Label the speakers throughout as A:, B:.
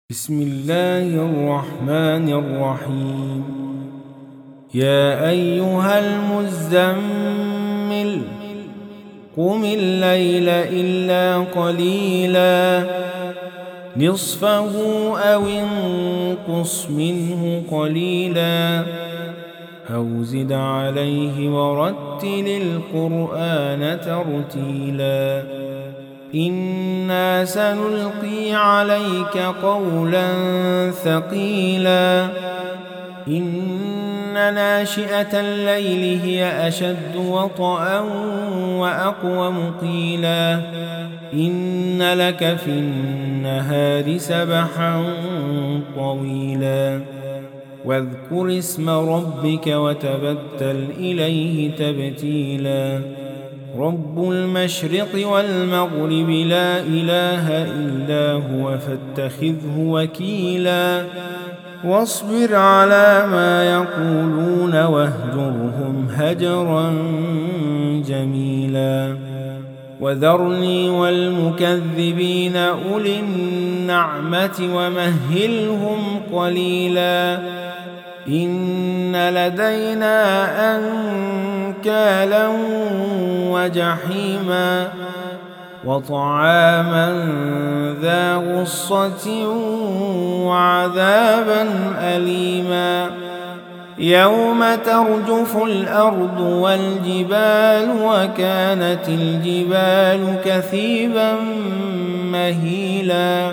A: بسم الله الرحمن الرحيم. يا أيها المزمل قم الليل إلا قليلا نصفه أو انقص منه قليلا أو زد عليه ورتل القرآن ترتيلا إنا سنلقي عليك قولا ثقيلا إن ناشئة الليل هي أشد وطئا وأقوم قيلا إن لك في النهار سبحا طويلا واذكر اسم ربك وتبتل إليه تبتيلا رب المشرق والمغرب لا إله إلا هو فاتخذه وكيلا واصبر على ما يقولون واهجرهم هجرا جميلا وذرني والمكذبين أولي النعمة ومهلهم قليلا إن لدينا أنكالا وجحيما وطعاما ذا غصة وعذابا أليما يوم ترجف الأرض والجبال وكانت الجبال كثيبا مهيلا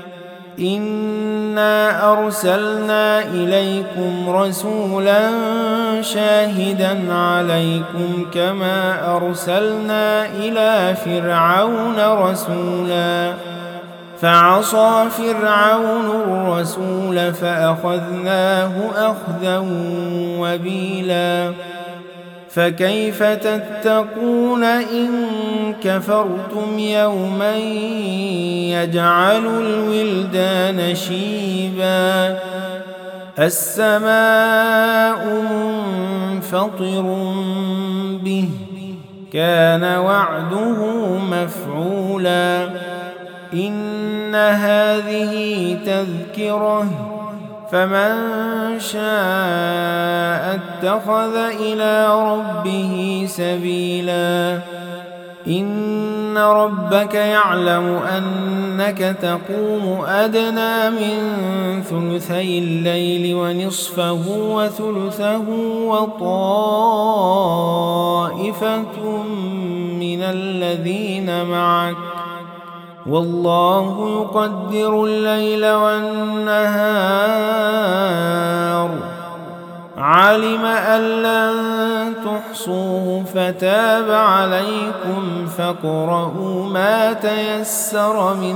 A: إنا أرسلنا إليكم رسولا شاهدا عليكم كما أرسلنا إلى فرعون رسولا فعصى فرعون الرسول فأخذناه أخذا وبيلا فكيف تتقون إن كفرتم يوما يجعل الولدان شيبا السماء منفطر به كان وعده مفعولا إن هذه تذكرة فمن شاء اتخذ إلى ربه سبيلا إن ربك يعلم أنك تقوم أدنى من ثلثي الليل ونصفه وثلثه وطائفة من الذين معك والله يقدر الليل والنهار علم أن لن تحصوه فتاب عليكم فاقرؤوا ما تيسر من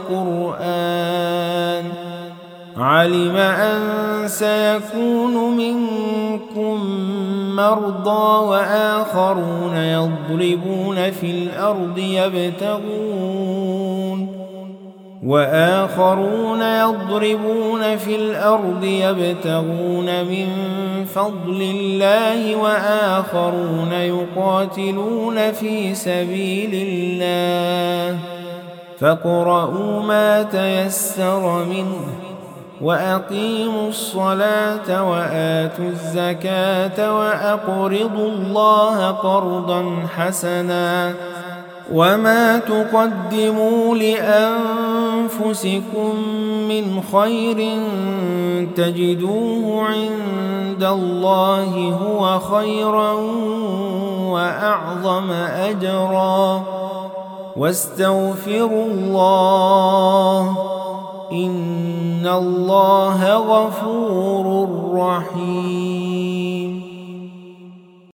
A: القرآن علم أن سيكون منكم مرضى وآخرون يضربون في الأرض يبتغون من فضل الله وآخرون يقاتلون في سبيل الله فاقرؤوا ما تيسر منه وأقيموا الصلاة وآتوا الزكاة وأقرضوا الله قرضا حسنا وما تقدموا لأنفسكم من خير تجدوه عند الله هو خيرا وأعظم أجرا واستغفروا الله إن الله غفور رحيم.